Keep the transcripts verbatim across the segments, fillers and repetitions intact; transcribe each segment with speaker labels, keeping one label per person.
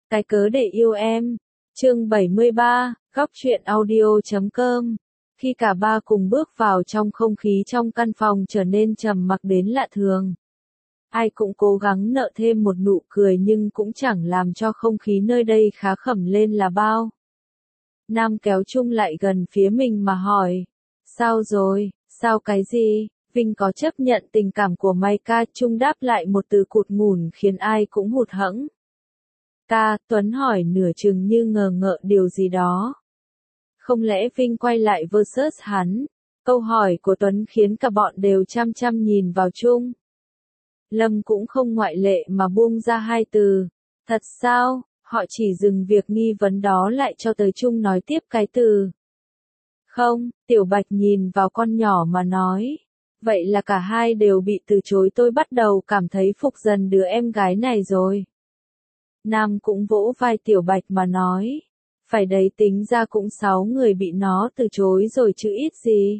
Speaker 1: Cái cớ để yêu em. Chương bảy mươi ba, góc truyện audio chấm com. Khi cả ba cùng bước vào trong, không khí trong căn phòng trở nên trầm mặc đến lạ thường. Ai cũng cố gắng nở thêm một nụ cười nhưng cũng chẳng làm cho không khí nơi đây khá khẩm lên là bao. Nam kéo Trung lại gần phía mình mà hỏi. Sao rồi, sao cái gì? Vinh có chấp nhận tình cảm của Mai ca? Trung đáp lại một từ cụt ngủn khiến ai cũng hụt hẫng. Ca, Tuấn hỏi nửa chừng như ngờ ngợ điều gì đó. Không lẽ Vinh quay lại versus hắn? Câu hỏi của Tuấn khiến cả bọn đều chăm chăm nhìn vào Trung. Lâm cũng không ngoại lệ mà buông ra hai từ. Thật sao? Họ chỉ dừng việc nghi vấn đó lại cho tới Trung nói tiếp cái từ. Không, Tiểu Bạch nhìn vào con nhỏ mà nói. Vậy là cả hai đều bị từ chối. Tôi bắt đầu cảm thấy phục dần đứa em gái này rồi. Nam cũng vỗ vai Tiểu Bạch mà nói. Phải đấy, tính ra cũng sáu người bị nó từ chối rồi chứ ít gì.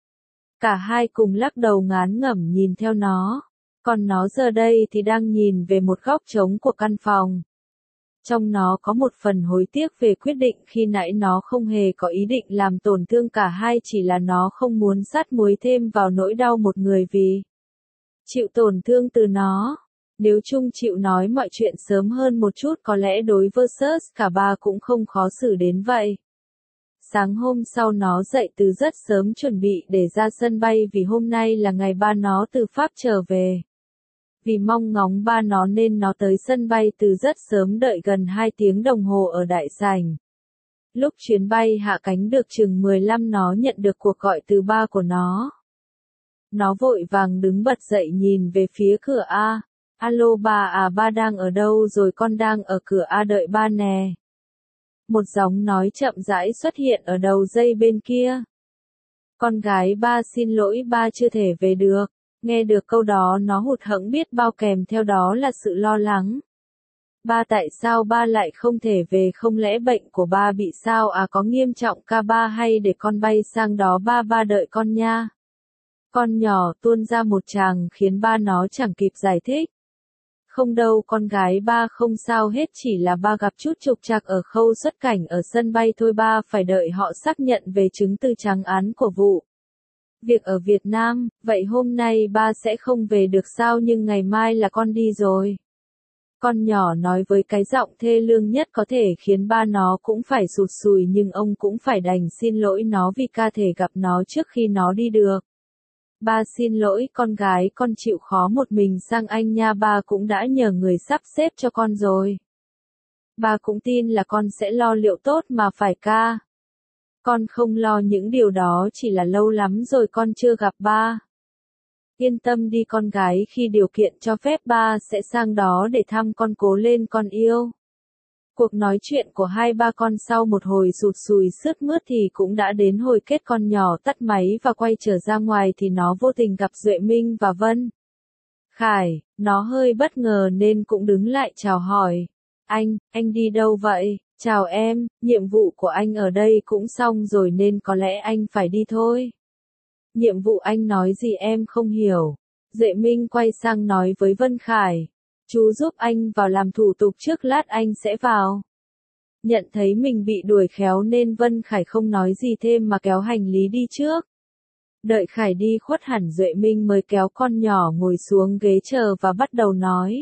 Speaker 1: Cả hai cùng lắc đầu ngán ngẩm nhìn theo nó. Còn nó giờ đây thì đang nhìn về một góc trống của căn phòng. Trong nó có một phần hối tiếc về quyết định khi nãy. Nó không hề có ý định làm tổn thương cả hai, chỉ là nó không muốn sát muối thêm vào nỗi đau một người vì chịu tổn thương từ nó. Nếu Trung chịu nói mọi chuyện sớm hơn một chút có lẽ đối versus cả ba cũng không khó xử đến vậy. Sáng hôm sau nó dậy từ rất sớm chuẩn bị để ra sân bay vì hôm nay là ngày ba nó từ Pháp trở về. Vì mong ngóng ba nó nên nó tới sân bay từ rất sớm, đợi gần hai tiếng đồng hồ ở đại sảnh. Lúc chuyến bay hạ cánh được chừng mười lăm nó nhận được cuộc gọi từ ba của nó. Nó vội vàng đứng bật dậy nhìn về phía cửa A. Alo ba à, ba đang ở đâu rồi? Con đang ở cửa A đợi ba nè. Một giọng nói chậm rãi xuất hiện ở đầu dây bên kia. Con gái ba xin lỗi, ba chưa thể về được. Nghe được câu đó nó hụt hẫng biết bao, kèm theo đó là sự lo lắng. Ba, tại sao ba lại không thể về? Không lẽ bệnh của ba bị sao à? Có nghiêm trọng ca ba hay để con bay sang đó? Ba ba đợi con nha. Con nhỏ tuôn ra một tràng khiến ba nó chẳng kịp giải thích. Không đâu con gái, ba không sao hết, chỉ là ba gặp chút trục trặc ở khâu xuất cảnh ở sân bay thôi. Ba phải đợi họ xác nhận về chứng từ trắng án của vụ việc ở Việt Nam. Vậy hôm nay ba sẽ không về được sao? Nhưng ngày mai là con đi rồi. Con nhỏ nói với cái giọng thê lương nhất có thể khiến ba nó cũng phải sụt sùi, nhưng ông cũng phải đành xin lỗi nó vì ca thể gặp nó trước khi nó đi được. Ba xin lỗi con gái, con chịu khó một mình sang Anh nha. Ba cũng đã nhờ người sắp xếp cho con rồi. Ba cũng tin là con sẽ lo liệu tốt mà phải ca. Con không lo những điều đó, chỉ là lâu lắm rồi con chưa gặp ba. Yên tâm đi con gái, khi điều kiện cho phép ba sẽ sang đó để thăm con. Cố lên con yêu. Cuộc nói chuyện của hai ba con sau một hồi sụt sùi sướt mướt thì cũng đã đến hồi kết. Con nhỏ tắt máy và quay trở ra ngoài thì nó vô tình gặp Duệ Minh và Vân Khải. Nó hơi bất ngờ nên cũng đứng lại chào hỏi. Anh, anh đi đâu vậy? Chào em, nhiệm vụ của anh ở đây cũng xong rồi nên có lẽ anh phải đi thôi. Nhiệm vụ anh nói gì em không hiểu. Duệ Minh quay sang nói với Vân Khải. Chú giúp anh vào làm thủ tục trước, lát anh sẽ vào. Nhận thấy mình bị đuổi khéo nên Vân Khải không nói gì thêm mà kéo hành lý đi trước. Đợi Khải đi khuất hẳn, Duệ Minh mới kéo con nhỏ ngồi xuống ghế chờ và bắt đầu nói.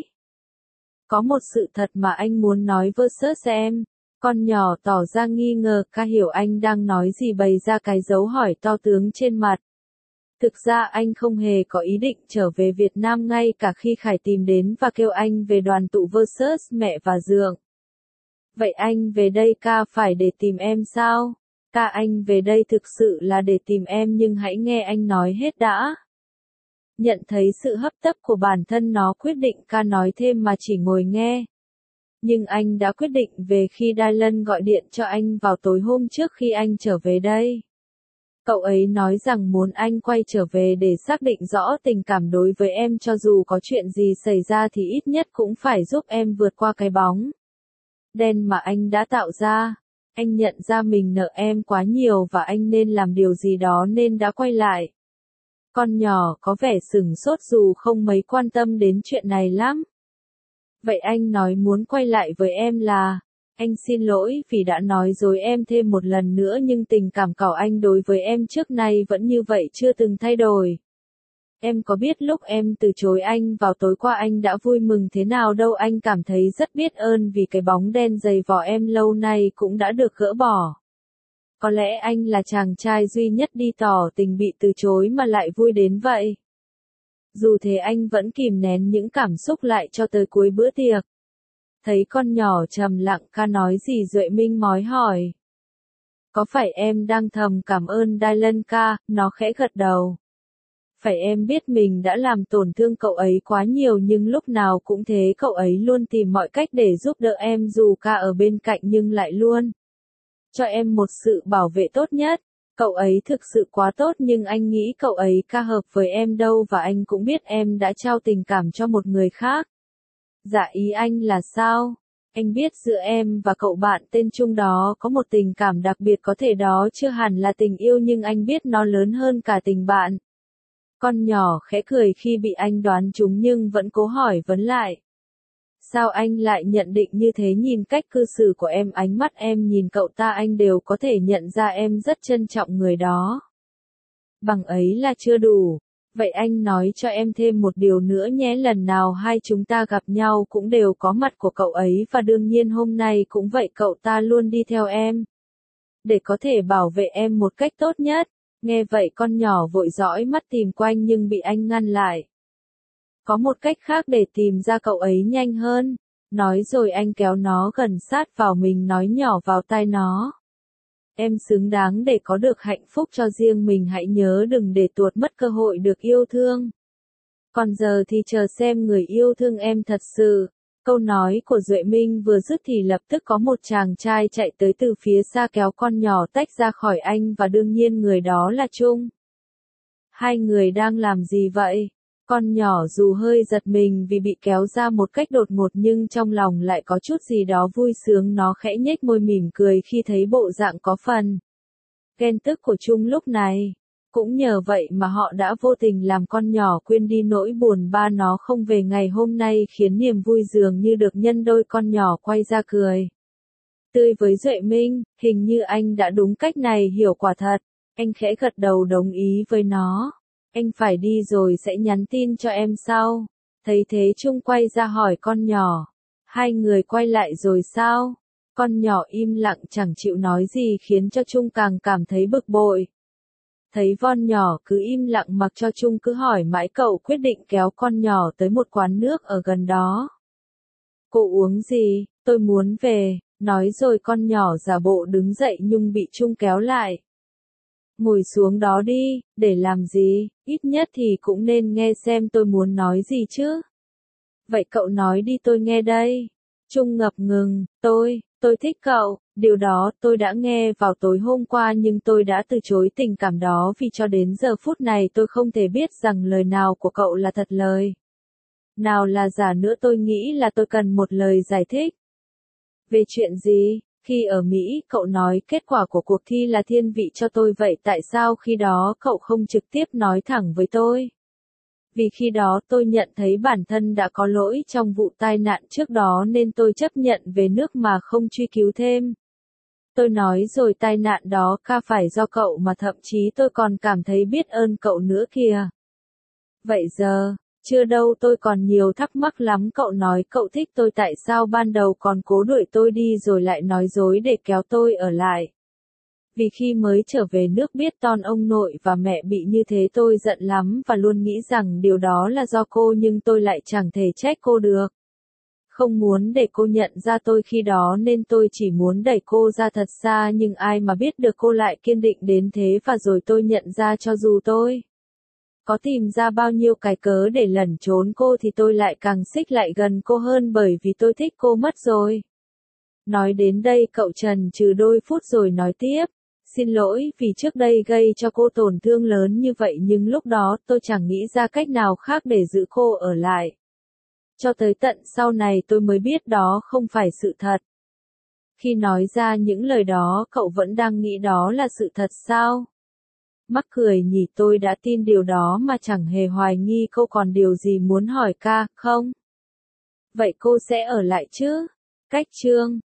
Speaker 1: Có một sự thật mà anh muốn nói versus em. Con nhỏ tỏ ra nghi ngờ. Ca hiểu anh đang nói gì, bày ra cái dấu hỏi to tướng trên mặt. Thực ra anh không hề có ý định trở về Việt Nam ngay cả khi Khải tìm đến và kêu anh về đoàn tụ versus mẹ và Dượng. Vậy anh về đây ca phải để tìm em sao? Ca, anh về đây thực sự là để tìm em, nhưng hãy nghe anh nói hết đã. Nhận thấy sự hấp tấp của bản thân, nó quyết định ca nói thêm mà chỉ ngồi nghe. Nhưng anh đã quyết định về khi Dylan gọi điện cho anh vào tối hôm trước khi anh trở về đây. Cậu ấy nói rằng muốn anh quay trở về để xác định rõ tình cảm đối với em, cho dù có chuyện gì xảy ra thì ít nhất cũng phải giúp em vượt qua cái bóng đen mà anh đã tạo ra. Anh nhận ra mình nợ em quá nhiều và anh nên làm điều gì đó nên đã quay lại. Con nhỏ có vẻ sửng sốt dù không mấy quan tâm đến chuyện này lắm. Vậy anh nói muốn quay lại với em là, anh xin lỗi vì đã nói dối em thêm một lần nữa nhưng tình cảm của anh đối với em trước nay vẫn như vậy chưa từng thay đổi. Em có biết lúc em từ chối anh vào tối qua anh đã vui mừng thế nào đâu, anh cảm thấy rất biết ơn vì cái bóng đen dày vò em lâu nay cũng đã được gỡ bỏ. Có lẽ anh là chàng trai duy nhất đi tỏ tình bị từ chối mà lại vui đến vậy. Dù thế anh vẫn kìm nén những cảm xúc lại cho tới cuối bữa tiệc. Thấy con nhỏ trầm lặng ca nói gì Duệ Minh mói hỏi. Có phải em đang thầm cảm ơn Dylan ca, nó khẽ gật đầu. Phải em biết mình đã làm tổn thương cậu ấy quá nhiều nhưng lúc nào cũng thế cậu ấy luôn tìm mọi cách để giúp đỡ em dù ca ở bên cạnh nhưng lại luôn cho em một sự bảo vệ tốt nhất. Cậu ấy thực sự quá tốt nhưng anh nghĩ cậu ấy ca hợp với em đâu và anh cũng biết em đã trao tình cảm cho một người khác. Dạ ý anh là sao? Anh biết giữa em và cậu bạn tên Trung đó có một tình cảm đặc biệt có thể đó chưa hẳn là tình yêu nhưng anh biết nó lớn hơn cả tình bạn. Con nhỏ khẽ cười khi bị anh đoán trúng nhưng vẫn cố hỏi vấn lại. Sao anh lại nhận định như thế nhìn cách cư xử của em ánh mắt em nhìn cậu ta anh đều có thể nhận ra em rất trân trọng người đó. Bằng ấy là chưa đủ. Vậy anh nói cho em thêm một điều nữa nhé lần nào hai chúng ta gặp nhau cũng đều có mặt của cậu ấy và đương nhiên hôm nay cũng vậy cậu ta luôn đi theo em. Để có thể bảo vệ em một cách tốt nhất. Nghe vậy con nhỏ vội dõi mắt tìm quanh nhưng bị anh ngăn lại. Có một cách khác để tìm ra cậu ấy nhanh hơn. Nói rồi anh kéo nó gần sát vào mình nói nhỏ vào tai nó. Em xứng đáng để có được hạnh phúc cho riêng mình hãy nhớ đừng để tuột mất cơ hội được yêu thương. Còn giờ thì chờ xem người yêu thương em thật sự. Câu nói của Duệ Minh vừa dứt thì lập tức có một chàng trai chạy tới từ phía xa kéo con nhỏ tách ra khỏi anh và đương nhiên người đó là Trung. Hai người đang làm gì vậy? Con nhỏ dù hơi giật mình vì bị kéo ra một cách đột ngột nhưng trong lòng lại có chút gì đó vui sướng nó khẽ nhếch môi mỉm cười khi thấy bộ dạng có phần ghen tức của Trung lúc này. Cũng nhờ vậy mà họ đã vô tình làm con nhỏ quên đi nỗi buồn ba nó không về ngày hôm nay khiến niềm vui dường như được nhân đôi con nhỏ quay ra cười tươi với Duệ Minh, hình như anh đã đúng cách này hiểu quả thật. Anh khẽ gật đầu đồng ý với nó. Anh phải đi rồi sẽ nhắn tin cho em sau. Thấy thế Trung quay ra hỏi con nhỏ. Hai người quay lại rồi sao? Con nhỏ im lặng chẳng chịu nói gì khiến cho Trung càng cảm thấy bực bội. Thấy Von nhỏ cứ im lặng mặc cho Trung cứ hỏi mãi cậu quyết định kéo con nhỏ tới một quán nước ở gần đó. Cô uống gì? Tôi muốn về. Nói rồi con nhỏ giả bộ đứng dậy nhưng bị Trung kéo lại. Ngồi xuống đó đi, để làm gì, ít nhất thì cũng nên nghe xem tôi muốn nói gì chứ. Vậy cậu nói đi tôi nghe đây. Trung ngập ngừng, tôi, tôi thích cậu, điều đó tôi đã nghe vào tối hôm qua nhưng tôi đã từ chối tình cảm đó vì cho đến giờ phút này tôi không thể biết rằng lời nào của cậu là thật lời. Nào là giả nữa tôi nghĩ là tôi cần một lời giải thích. Về chuyện gì? Khi ở Mỹ, cậu nói kết quả của cuộc thi là thiên vị cho tôi vậy tại sao khi đó cậu không trực tiếp nói thẳng với tôi? Vì khi đó tôi nhận thấy bản thân đã có lỗi trong vụ tai nạn trước đó nên tôi chấp nhận về nước mà không truy cứu thêm. Tôi nói rồi tai nạn đó ca phải do cậu mà thậm chí tôi còn cảm thấy biết ơn cậu nữa kìa. Vậy giờ, chưa đâu tôi còn nhiều thắc mắc lắm cậu nói cậu thích tôi tại sao ban đầu còn cố đuổi tôi đi rồi lại nói dối để kéo tôi ở lại. Vì khi mới trở về nước biết ton ông nội và mẹ bị như thế tôi giận lắm và luôn nghĩ rằng điều đó là do cô nhưng tôi lại chẳng thể trách cô được. Không muốn để cô nhận ra tôi khi đó nên tôi chỉ muốn đẩy cô ra thật xa nhưng ai mà biết được cô lại kiên định đến thế và rồi tôi nhận ra cho dù tôi có tìm ra bao nhiêu cái cớ để lẩn trốn cô thì tôi lại càng xích lại gần cô hơn bởi vì tôi thích cô mất rồi. Nói đến đây cậu chần chừ đôi phút rồi nói tiếp. Xin lỗi vì trước đây gây cho cô tổn thương lớn như vậy nhưng lúc đó tôi chẳng nghĩ ra cách nào khác để giữ cô ở lại. Cho tới tận sau này tôi mới biết đó không phải sự thật. Khi nói ra những lời đó cậu vẫn đang nghĩ đó là sự thật sao? Mắc cười nhỉ tôi đã tin điều đó mà chẳng hề hoài nghi cô còn điều gì muốn hỏi ca, không? vậy cô sẽ ở lại chứ? Cách chương